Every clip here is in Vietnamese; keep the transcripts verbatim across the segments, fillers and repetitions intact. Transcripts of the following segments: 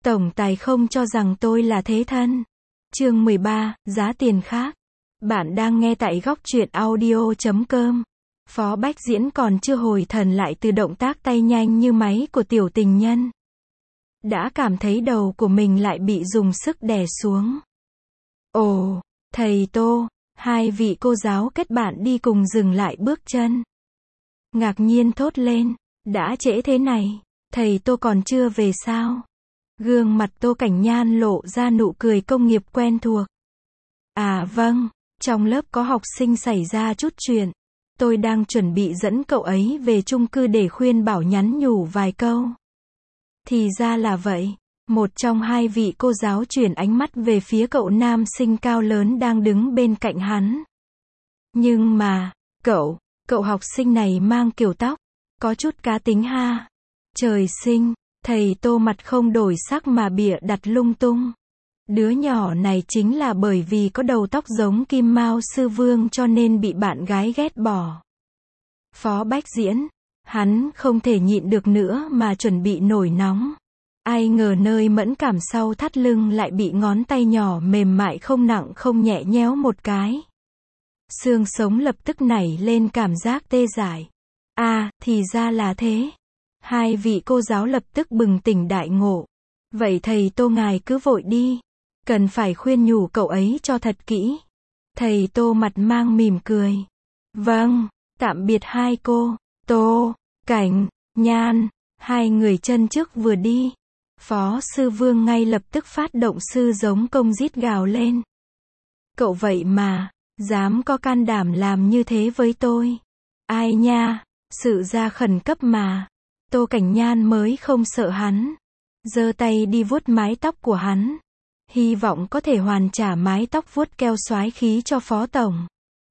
Tổng tài không cho rằng tôi là thế thân. Chương mười ba, giá tiền khác. Bạn đang nghe tại góc truyện audio chấm com. Phó Bách Diễn còn chưa hồi thần lại từ động tác tay nhanh như máy của tiểu tình nhân. Đã cảm thấy đầu của mình lại bị dùng sức đè xuống. Ồ, thầy Tô, hai vị cô giáo kết bạn đi cùng dừng lại bước chân. Ngạc nhiên thốt lên, đã trễ thế này, thầy Tô còn chưa về sao? Gương mặt Tô Cảnh Nhan lộ ra nụ cười công nghiệp quen thuộc. À vâng, trong lớp có học sinh xảy ra chút chuyện. Tôi đang chuẩn bị dẫn cậu ấy về chung cư để khuyên bảo nhắn nhủ vài câu. Thì ra là vậy. Một trong hai vị cô giáo chuyển ánh mắt về phía cậu nam sinh cao lớn đang đứng bên cạnh hắn. Nhưng mà, cậu, cậu học sinh này mang kiểu tóc, có chút cá tính ha. Trời sinh, thầy Tô mặt không đổi sắc mà bịa đặt lung tung. Đứa nhỏ này chính là bởi vì có đầu tóc giống Kim Mao Sư Vương cho nên bị bạn gái ghét bỏ. Phó Bách Diễn, hắn không thể nhịn được nữa mà chuẩn bị nổi nóng. Ai ngờ nơi mẫn cảm sau thắt lưng lại bị ngón tay nhỏ mềm mại không nặng không nhẹ nhéo một cái. Xương sống lập tức nảy lên cảm giác tê dại. À, thì ra là thế. Hai vị cô giáo lập tức bừng tỉnh đại ngộ. Vậy thầy Tô ngài cứ vội đi. Cần phải khuyên nhủ cậu ấy cho thật kỹ. Thầy Tô mặt mang mỉm cười. Vâng, tạm biệt hai cô, Tô, Cảnh, Nhan. Hai người chân trước vừa đi. Phó Sư Vương ngay lập tức phát động sư giống công rít gào lên. Cậu vậy mà, dám có can đảm làm như thế với tôi. Ai nha, sự ra khẩn cấp mà. Tô Cảnh Nhan mới không sợ hắn. Giơ tay đi vuốt mái tóc của hắn. Hy vọng có thể hoàn trả mái tóc vuốt keo soái khí cho Phó Tổng.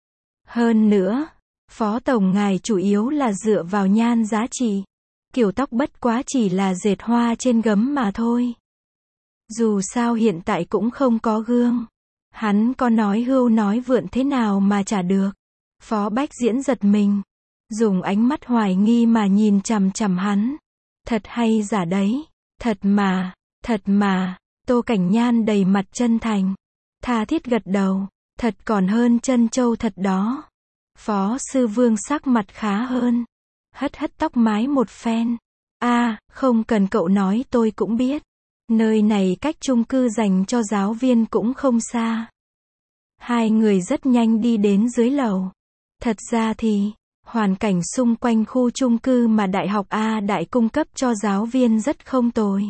Hơn nữa, Phó Tổng ngài chủ yếu là dựa vào nhan giá trị. Kiểu tóc bất quá chỉ là dệt hoa trên gấm mà thôi. Dù sao hiện tại cũng không có gương. Hắn có nói hưu nói vượn thế nào mà trả được. Phó Bách Diễn giật mình. Dùng ánh mắt hoài nghi mà nhìn chằm chằm hắn. Thật hay giả đấy. Thật mà, thật mà. Tô Cảnh Nhan đầy mặt chân thành. Tha thiết gật đầu. Thật còn hơn chân châu thật đó. Phó Sư Vương sắc mặt khá hơn. Hất hất tóc mái một phen. À, không cần cậu nói tôi cũng biết. Nơi này cách chung cư dành cho giáo viên cũng không xa. Hai người rất nhanh đi đến dưới lầu. Thật ra thì, hoàn cảnh xung quanh khu chung cư mà Đại học A Đại cung cấp cho giáo viên rất không tồi.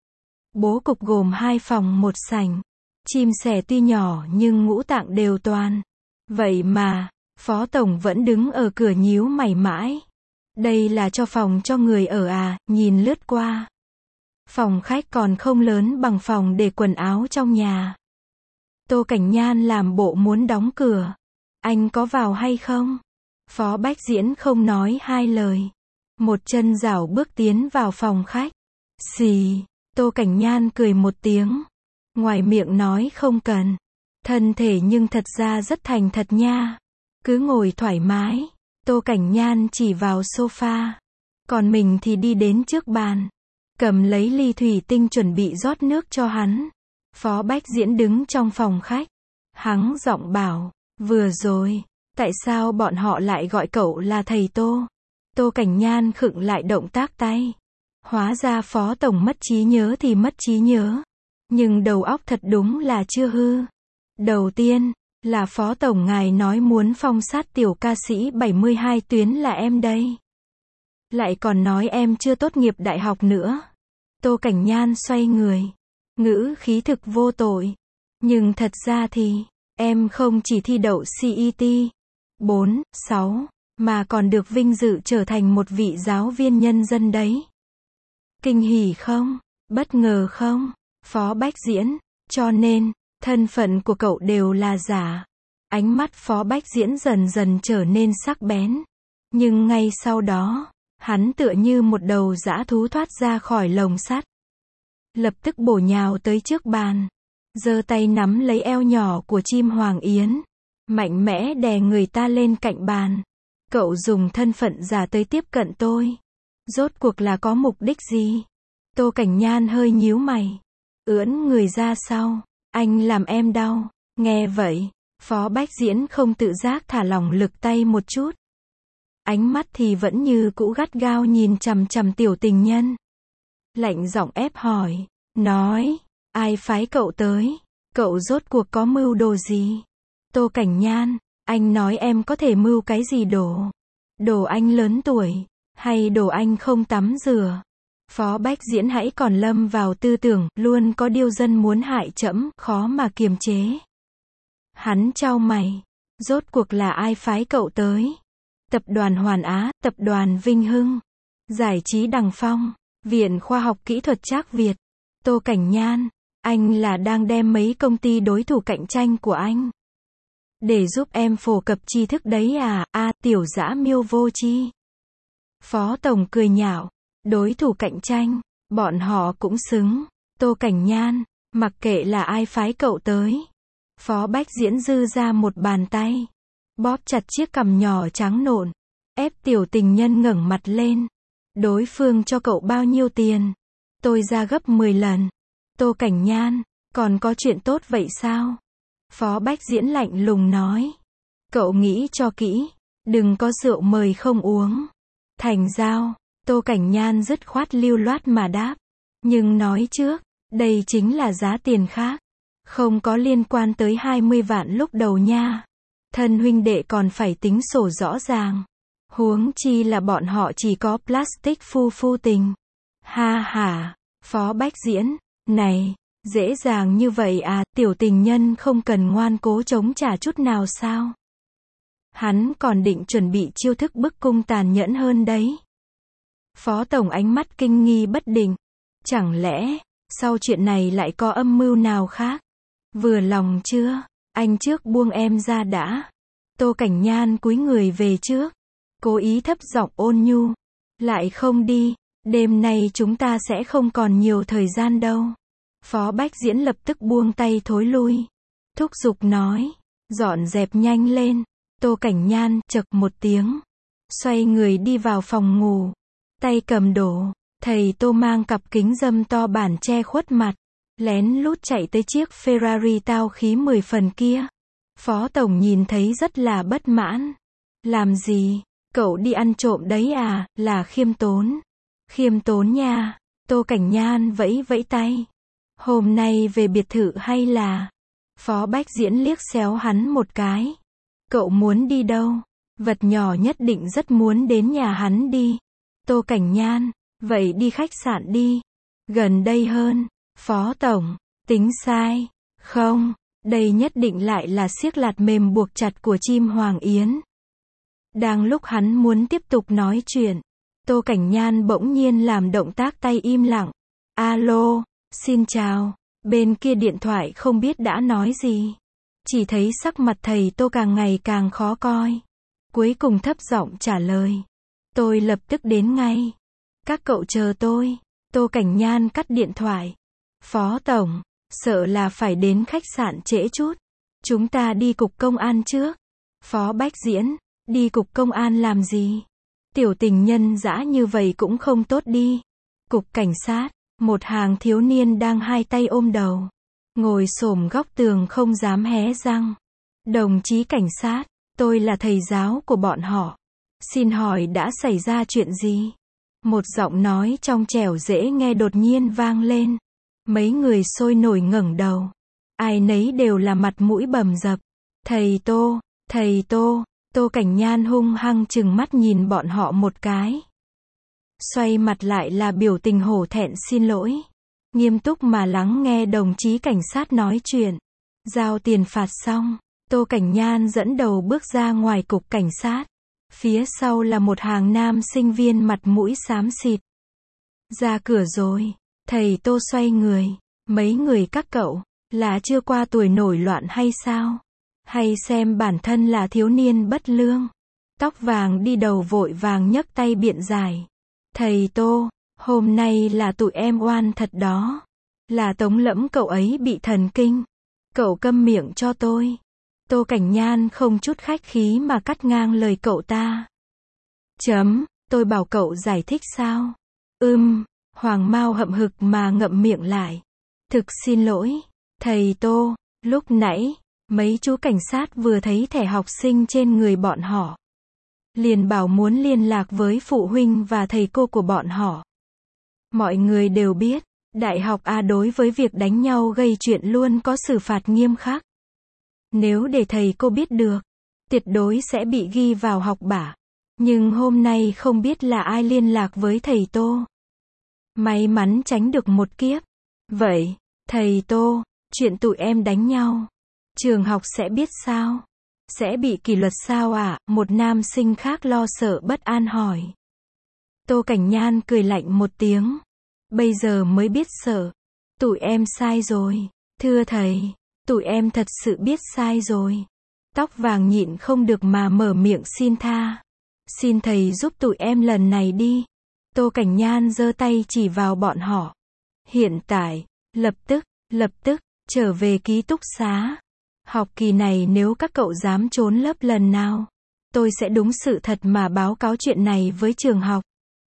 Bố cục gồm hai phòng một sảnh. Chim sẻ tuy nhỏ nhưng ngũ tạng đều toàn. Vậy mà, Phó Tổng vẫn đứng ở cửa nhíu mày mãi. Đây là cho phòng cho người ở à, nhìn lướt qua. Phòng khách còn không lớn bằng phòng để quần áo trong nhà. Tô Cảnh Nhan làm bộ muốn đóng cửa. Anh có vào hay không? Phó Bách Diễn không nói hai lời. Một chân dảo bước tiến vào phòng khách. Xì, Tô Cảnh Nhan cười một tiếng. Ngoài miệng nói không cần. Thân thể nhưng thật ra rất thành thật nha. Cứ ngồi thoải mái. Tô Cảnh Nhan chỉ vào sofa. Còn mình thì đi đến trước bàn. Cầm lấy ly thủy tinh chuẩn bị rót nước cho hắn. Phó Bách Diễn đứng trong phòng khách. Hắn giọng bảo, vừa rồi, tại sao bọn họ lại gọi cậu là thầy Tô? Tô Cảnh Nhan khựng lại động tác tay. Hóa ra Phó Tổng mất trí nhớ thì mất trí nhớ. Nhưng đầu óc thật đúng là chưa hư. Đầu tiên, là Phó Tổng ngài nói muốn phong sát tiểu ca sĩ bảy mươi hai tuyến là em đây. Lại còn nói em chưa tốt nghiệp đại học nữa. Tô Cảnh Nhan xoay người. Ngữ khí thực vô tội. Nhưng thật ra thì, em không chỉ thi đậu xê e tê bốn, sáu, mà còn được vinh dự trở thành một vị giáo viên nhân dân đấy. Kinh hỉ không? Bất ngờ không? Phó Bách Diễn, cho nên, thân phận của cậu đều là giả. Ánh mắt Phó Bách Diễn dần dần trở nên sắc bén. Nhưng ngay sau đó, hắn tựa như một đầu dã thú thoát ra khỏi lồng sắt. Lập tức bổ nhào tới trước bàn. Giơ tay nắm lấy eo nhỏ của chim Hoàng Yến. Mạnh mẽ đè người ta lên cạnh bàn. Cậu dùng thân phận giả tới tiếp cận tôi. Rốt cuộc là có mục đích gì? Tô Cảnh Nhan hơi nhíu mày. ưỡn người ra sau. Anh làm em đau. Nghe vậy, Phó Bách Diễn không tự giác thả lỏng lực tay một chút. Ánh mắt thì vẫn như cũ gắt gao nhìn chằm chằm tiểu tình nhân. Lạnh giọng ép hỏi, nói, ai phái cậu tới? Cậu rốt cuộc có mưu đồ gì? Tô Cảnh Nhan, anh nói em có thể mưu cái gì đồ? Đồ anh lớn tuổi, hay đồ anh không tắm rửa? Phó Bách Diễn hãy còn lâm vào tư tưởng, luôn có điêu dân muốn hại trẫm, khó mà kiềm chế. Hắn chau mày, rốt cuộc là ai phái cậu tới? Tập đoàn Hoàn Á, Tập đoàn Vinh Hưng, Giải trí Đằng Phong, Viện Khoa học Kỹ thuật Trác Việt. Tô Cảnh Nhan, anh là đang đem mấy công ty đối thủ cạnh tranh của anh để giúp em phổ cập tri thức đấy à? A, à, tiểu dã miêu vô tri. Phó Tổng cười nhạo, đối thủ cạnh tranh, bọn họ cũng xứng. Tô Cảnh Nhan, mặc kệ là ai phái cậu tới. Phó Bách Diễn dư ra một bàn tay, bóp chặt chiếc cằm nhỏ trắng nộn, ép tiểu tình nhân ngẩng mặt lên. Đối phương cho cậu bao nhiêu tiền? Tôi ra gấp mười lần. Tô Cảnh Nhan, còn có chuyện tốt vậy sao? Phó Bách Diễn lạnh lùng nói. Cậu nghĩ cho kỹ, đừng có rượu mời không uống. Thành giao. Tô Cảnh Nhan dứt khoát lưu loát mà đáp. Nhưng nói trước, đây chính là giá tiền khác. Không có liên quan tới hai mươi vạn lúc đầu nha. Thân huynh đệ còn phải tính sổ rõ ràng. Huống chi là bọn họ chỉ có plastic phu phu tình. Ha ha, Phó Bách Diễn, này, dễ dàng như vậy à, tiểu tình nhân không cần ngoan cố chống trả chút nào sao? Hắn còn định chuẩn bị chiêu thức bức cung tàn nhẫn hơn đấy. Phó Tổng ánh mắt kinh nghi bất định. Chẳng lẽ, sau chuyện này lại có âm mưu nào khác? Vừa lòng chưa? Anh trước buông em ra đã. Tô Cảnh Nhan cúi người về trước, cố ý thấp giọng ôn nhu. Lại không đi, đêm nay chúng ta sẽ không còn nhiều thời gian đâu. Phó Bách Diễn lập tức buông tay thối lui. Thúc giục nói, dọn dẹp nhanh lên. Tô Cảnh Nhan chậc một tiếng, xoay người đi vào phòng ngủ, tay cầm đổ. Thầy Tô mang cặp kính râm to bản che khuất mặt, lén lút chạy tới chiếc Ferrari tao khí mười phần kia. Phó Tổng nhìn thấy rất là bất mãn. Làm gì? Cậu đi ăn trộm đấy à? Là khiêm tốn. Khiêm tốn nha. Tô Cảnh Nhan vẫy vẫy tay. Hôm nay về biệt thự hay là? Phó Bách Diễn liếc xéo hắn một cái. Cậu muốn đi đâu? Vật nhỏ nhất định rất muốn đến nhà hắn đi. Tô Cảnh Nhan, vậy đi khách sạn đi. Gần đây hơn. Phó Tổng, tính sai. Không, đây nhất định lại là siếc lạt mềm buộc chặt của chim Hoàng Yến. Đang lúc hắn muốn tiếp tục nói chuyện, Tô Cảnh Nhan bỗng nhiên làm động tác tay im lặng. Alo, xin chào. Bên kia điện thoại không biết đã nói gì. Chỉ thấy sắc mặt thầy Tô càng ngày càng khó coi. Cuối cùng thấp giọng trả lời. Tôi lập tức đến ngay. Các cậu chờ tôi. Tô Cảnh Nhan cắt điện thoại. Phó Tổng, sợ là phải đến khách sạn trễ chút. Chúng ta đi cục công an trước. Phó Bách Diễn, đi cục công an làm gì? Tiểu tình nhân dã như vậy cũng không tốt đi. Cục cảnh sát, một hàng thiếu niên đang hai tay ôm đầu, ngồi xổm góc tường không dám hé răng. Đồng chí cảnh sát, tôi là thầy giáo của bọn họ. Xin hỏi đã xảy ra chuyện gì? Một giọng nói trong trẻo dễ nghe đột nhiên vang lên. Mấy người sôi nổi ngẩng đầu. Ai nấy đều là mặt mũi bầm dập. Thầy Tô, thầy Tô. Tô Cảnh Nhan hung hăng trừng mắt nhìn bọn họ một cái. Xoay mặt lại là biểu tình hổ thẹn xin lỗi. Nghiêm túc mà lắng nghe đồng chí cảnh sát nói chuyện. Giao tiền phạt xong, Tô Cảnh Nhan dẫn đầu bước ra ngoài cục cảnh sát. Phía sau là một hàng nam sinh viên mặt mũi xám xịt. Ra cửa rồi. Thầy Tô xoay người. Mấy người các cậu, là chưa qua tuổi nổi loạn hay sao? Hay xem bản thân là thiếu niên bất lương? Tóc vàng đi đầu vội vàng nhấc tay biện giải. Thầy Tô, hôm nay là tụi em oan thật đó. Là Tống Lẫm cậu ấy bị thần kinh. Cậu câm miệng cho tôi. Tô Cảnh Nhan không chút khách khí mà cắt ngang lời cậu ta. Chấm, tôi bảo cậu giải thích sao? Ừm, Hoàng Mao hậm hực mà ngậm miệng lại. Thực xin lỗi, thầy Tô, lúc nãy, mấy chú cảnh sát vừa thấy thẻ học sinh trên người bọn họ. Liền bảo muốn liên lạc với phụ huynh và thầy cô của bọn họ. Mọi người đều biết, đại học A đối với việc đánh nhau gây chuyện luôn có xử phạt nghiêm khắc. Nếu để thầy cô biết được, tuyệt đối sẽ bị ghi vào học bạ. Nhưng hôm nay không biết là ai liên lạc với thầy Tô. May mắn tránh được một kiếp. Vậy, thầy Tô, chuyện tụi em đánh nhau, trường học sẽ biết sao? Sẽ bị kỷ luật sao ạ? À? Một nam sinh khác lo sợ bất an hỏi. Tô Cảnh Nhan cười lạnh một tiếng. Bây giờ mới biết sợ. Tụi em sai rồi. Thưa thầy, tụi em thật sự biết sai rồi. Tóc vàng nhịn không được mà mở miệng xin tha. Xin thầy giúp tụi em lần này đi. Tô Cảnh Nhan giơ tay chỉ vào bọn họ. Hiện tại, lập tức, lập tức, trở về ký túc xá. Học kỳ này nếu các cậu dám trốn lớp lần nào, tôi sẽ đúng sự thật mà báo cáo chuyện này với trường học.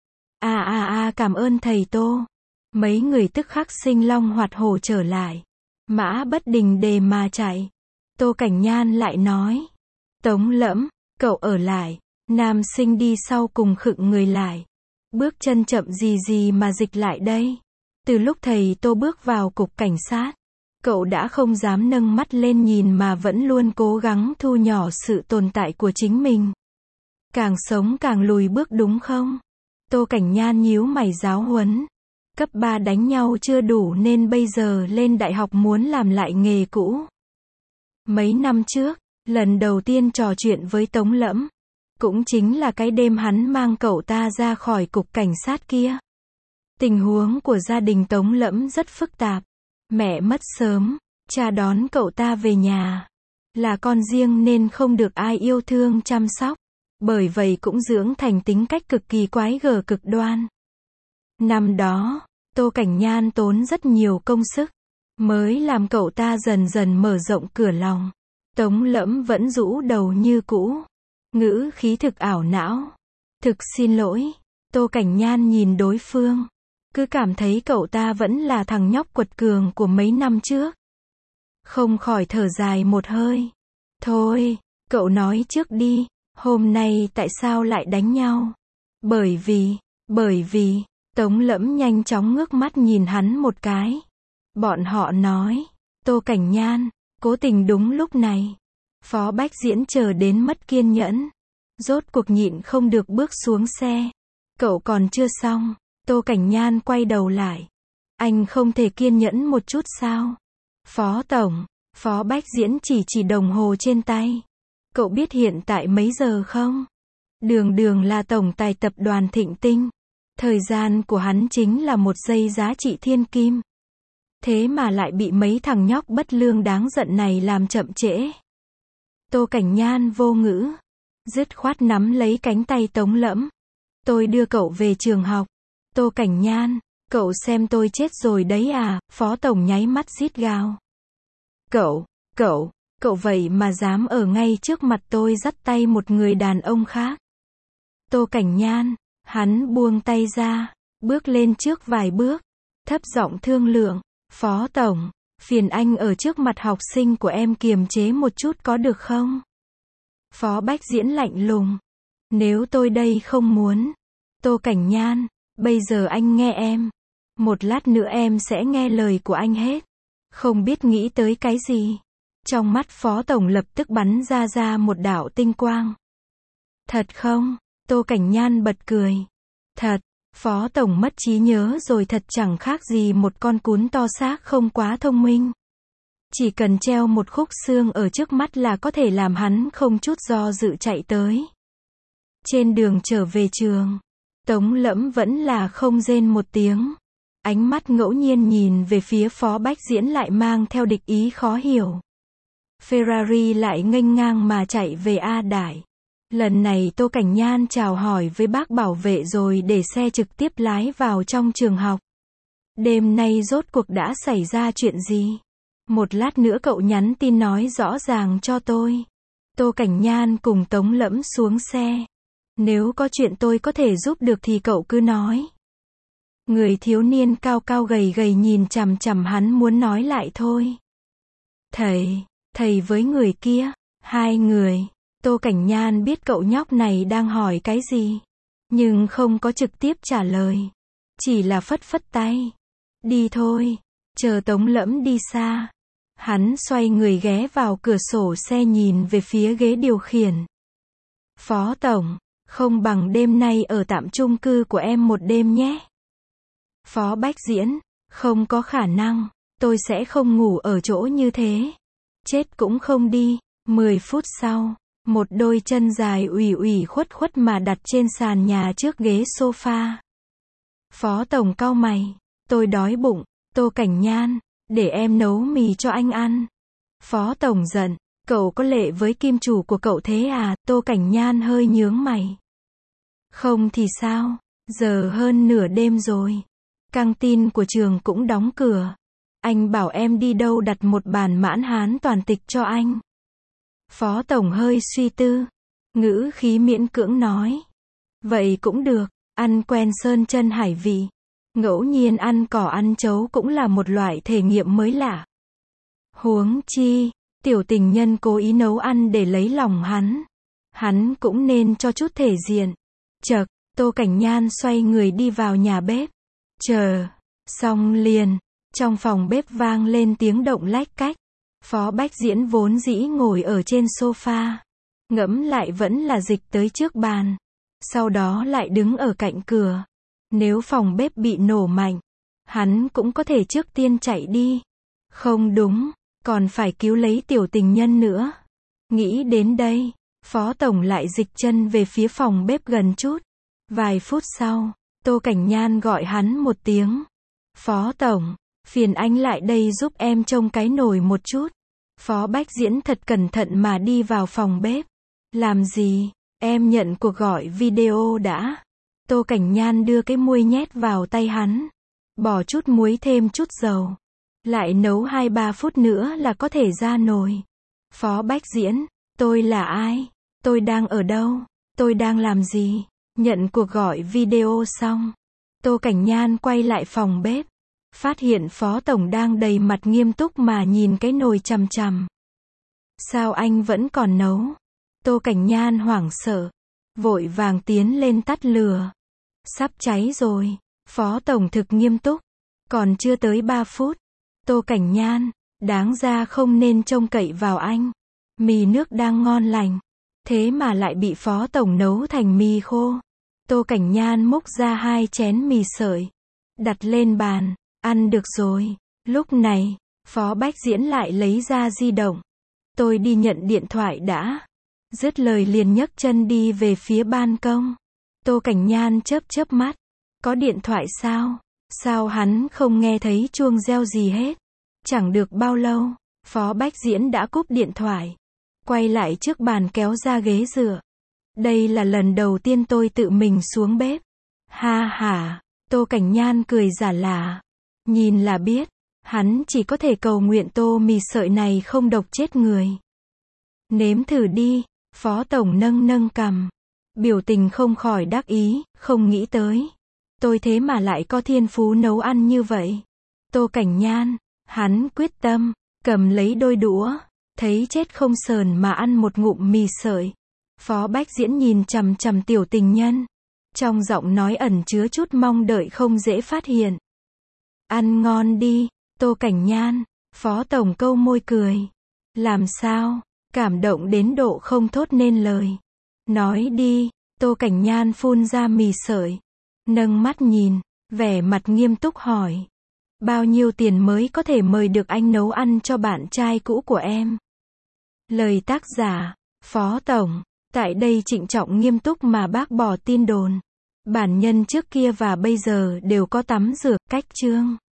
À à à cảm ơn thầy Tô. Mấy người tức khắc sinh long hoạt hổ trở lại. Mã bất đình đề mà chạy. Tô Cảnh Nhan lại nói. Tống Lẫm, cậu ở lại. Nam sinh đi sau cùng khựng người lại. Bước chân chậm gì gì mà dịch lại đây. Từ lúc thầy Tô bước vào cục cảnh sát, cậu đã không dám nâng mắt lên nhìn mà vẫn luôn cố gắng thu nhỏ sự tồn tại của chính mình. Càng sống càng lùi bước đúng không? Tô Cảnh Nhan nhíu mày giáo huấn. Cấp ba đánh nhau chưa đủ nên bây giờ lên đại học muốn làm lại nghề cũ. Mấy năm trước, lần đầu tiên trò chuyện với Tống Lẫm, cũng chính là cái đêm hắn mang cậu ta ra khỏi cục cảnh sát kia. Tình huống của gia đình Tống Lẫm rất phức tạp. Mẹ mất sớm, cha đón cậu ta về nhà. Là con riêng nên không được ai yêu thương chăm sóc. Bởi vậy cũng dưỡng thành tính cách cực kỳ quái gở cực đoan. Năm đó, Tô Cảnh Nhan tốn rất nhiều công sức, mới làm cậu ta dần dần mở rộng cửa lòng. Tống Lẫm vẫn rũ đầu như cũ. Ngữ khí thực ảo não. Thực xin lỗi. Tô Cảnh Nhan nhìn đối phương. Cứ cảm thấy cậu ta vẫn là thằng nhóc quật cường của mấy năm trước. Không khỏi thở dài một hơi. Thôi, cậu nói trước đi. Hôm nay tại sao lại đánh nhau? Bởi vì, bởi vì, Tống Lẫm nhanh chóng ngước mắt nhìn hắn một cái. Bọn họ nói, Tô Cảnh Nhan, cố tình đúng lúc này. Phó Bách Diễn chờ đến mất kiên nhẫn. Rốt cuộc nhịn không được bước xuống xe. Cậu còn chưa xong. Tô Cảnh Nhan quay đầu lại. Anh không thể kiên nhẫn một chút sao? Phó Tổng, Phó Bách Diễn chỉ chỉ đồng hồ trên tay. Cậu biết hiện tại mấy giờ không? Đường đường là tổng tài tập đoàn Thịnh Tinh. Thời gian của hắn chính là một giây giá trị thiên kim. Thế mà lại bị mấy thằng nhóc bất lương đáng giận này làm chậm trễ. Tô Cảnh Nhan vô ngữ. Dứt khoát nắm lấy cánh tay Tống Lẫm. Tôi đưa cậu về trường học. Tô Cảnh Nhan, cậu xem tôi chết rồi đấy à? Phó Tổng nháy mắt rít gào. Cậu, cậu, cậu vậy mà dám ở ngay trước mặt tôi dắt tay một người đàn ông khác. Tô Cảnh Nhan, hắn buông tay ra, bước lên trước vài bước, thấp giọng thương lượng. Phó Tổng, phiền anh ở trước mặt học sinh của em kiềm chế một chút có được không? Phó Bách Diễn lạnh lùng. Nếu tôi đây không muốn. Tô Cảnh Nhan, bây giờ anh nghe em. Một lát nữa em sẽ nghe lời của anh hết. Không biết nghĩ tới cái gì. Trong mắt Phó Tổng lập tức bắn ra ra một đạo tinh quang. Thật không? Tô Cảnh Nhan bật cười. Thật, Phó Tổng mất trí nhớ rồi thật chẳng khác gì một con cún to xác không quá thông minh. Chỉ cần treo một khúc xương ở trước mắt là có thể làm hắn không chút do dự chạy tới. Trên đường trở về trường, Tống Lẫm vẫn là không rên một tiếng. Ánh mắt ngẫu nhiên nhìn về phía Phó Bách Diễn lại mang theo địch ý khó hiểu. Ferrari lại nghênh ngang mà chạy về A Đài. Lần này Tô Cảnh Nhan chào hỏi với bác bảo vệ rồi để xe trực tiếp lái vào trong trường học. Đêm nay rốt cuộc đã xảy ra chuyện gì? Một lát nữa cậu nhắn tin nói rõ ràng cho tôi. Tô Cảnh Nhan cùng Tống Lẫm xuống xe. Nếu có chuyện tôi có thể giúp được thì cậu cứ nói. Người thiếu niên cao cao gầy gầy nhìn chằm chằm hắn muốn nói lại thôi. Thầy, thầy với người kia, hai người. Tô Cảnh Nhan biết cậu nhóc này đang hỏi cái gì, nhưng không có trực tiếp trả lời. Chỉ là phất phất tay. Đi thôi, chờ Tống Lẫm đi xa. Hắn xoay người ghé vào cửa sổ xe nhìn về phía ghế điều khiển. Phó Tổng, không bằng đêm nay ở tạm chung cư của em một đêm nhé. Phó Bách Diễn, không có khả năng, tôi sẽ không ngủ ở chỗ như thế. Chết cũng không đi. Mười phút sau, một đôi chân dài ủy ủy khuất khuất mà đặt trên sàn nhà trước ghế sofa. Phó Tổng cau mày, tôi đói bụng. Tô Cảnh Nhan, để em nấu mì cho anh ăn. Phó Tổng giận, cậu có lệ với kim chủ của cậu thế à? Tô Cảnh Nhan hơi nhướng mày. Không thì sao, giờ hơn nửa đêm rồi. Căng tin của trường cũng đóng cửa. Anh bảo em đi đâu đặt một bàn mãn hán toàn tịch cho anh. Phó Tổng hơi suy tư, ngữ khí miễn cưỡng nói. Vậy cũng được, ăn quen sơn chân hải vị. Ngẫu nhiên ăn cỏ ăn trấu cũng là một loại thể nghiệm mới lạ. Huống chi, tiểu tình nhân cố ý nấu ăn để lấy lòng hắn. Hắn cũng nên cho chút thể diện. Chợt, Tô Cảnh Nhan xoay người đi vào nhà bếp. Chờ, xong liền, trong phòng bếp vang lên tiếng động lách cách. Phó Bách Diễn vốn dĩ ngồi ở trên sofa. Ngẫm lại vẫn là dịch tới trước bàn. Sau đó lại đứng ở cạnh cửa. Nếu phòng bếp bị nổ mạnh, hắn cũng có thể trước tiên chạy đi. Không đúng, còn phải cứu lấy tiểu tình nhân nữa. Nghĩ đến đây, Phó Tổng lại dịch chân về phía phòng bếp gần chút. Vài phút sau, Tô Cảnh Nhan gọi hắn một tiếng. Phó Tổng, phiền anh lại đây giúp em trông cái nồi một chút. Phó Bách Diễn thật cẩn thận mà đi vào phòng bếp. Làm gì, em nhận cuộc gọi video đã. Tô Cảnh Nhan đưa cái muôi nhét vào tay hắn. Bỏ chút muối thêm chút dầu. Lại nấu hai ba phút nữa là có thể ra nồi. Phó Bách Diễn, tôi là ai? Tôi đang ở đâu? Tôi đang làm gì? Nhận cuộc gọi video xong, Tô Cảnh Nhan quay lại phòng bếp. Phát hiện Phó Tổng đang đầy mặt nghiêm túc mà nhìn cái nồi chằm chằm. Sao anh vẫn còn nấu? Tô Cảnh Nhan hoảng sợ. Vội vàng tiến lên tắt lửa. Sắp cháy rồi. Phó Tổng thực nghiêm túc. Còn chưa tới ba phút. Tô Cảnh Nhan, đáng ra không nên trông cậy vào anh. Mì nước đang ngon lành. Thế mà lại bị Phó Tổng nấu thành mì khô. Tô Cảnh Nhan múc ra hai chén mì sợi. Đặt lên bàn. Ăn được rồi. Lúc này, Phó Bách Diễn lại lấy ra di động. Tôi đi nhận điện thoại đã. Dứt lời liền nhấc chân đi về phía ban công. Tô Cảnh Nhan chớp chớp mắt. Có điện thoại sao? Sao hắn không nghe thấy chuông reo gì hết? Chẳng được bao lâu, Phó Bách Diễn đã cúp điện thoại. Quay lại trước bàn kéo ra ghế dựa. Đây là lần đầu tiên tôi tự mình xuống bếp. Ha ha, Tô Cảnh Nhan cười giả lả. Nhìn là biết, hắn chỉ có thể cầu nguyện tô mì sợi này không độc chết người. Nếm thử đi, Phó Tổng nâng nâng cằm. Biểu tình không khỏi đắc ý, không nghĩ tới. Tôi thế mà lại có thiên phú nấu ăn như vậy. Tô Cảnh Nhan, hắn quyết tâm, cầm lấy đôi đũa, thấy chết không sờn mà ăn một ngụm mì sợi. Phó Bách Diễn nhìn chằm chằm tiểu tình nhân. Trong giọng nói ẩn chứa chút mong đợi không dễ phát hiện. Ăn ngon đi, Tô Cảnh Nhan. Phó Tổng câu môi cười. Làm sao? Cảm động đến độ không thốt nên lời. Nói đi, Tô Cảnh Nhan phun ra mì sợi. Nâng mắt nhìn, vẻ mặt nghiêm túc hỏi. Bao nhiêu tiền mới có thể mời được anh nấu ăn cho bạn trai cũ của em? Lời tác giả, Phó Tổng. Tại đây trịnh trọng nghiêm túc mà bác bỏ tin đồn. Bản nhân trước kia và bây giờ đều có tắm rửa, cách chương.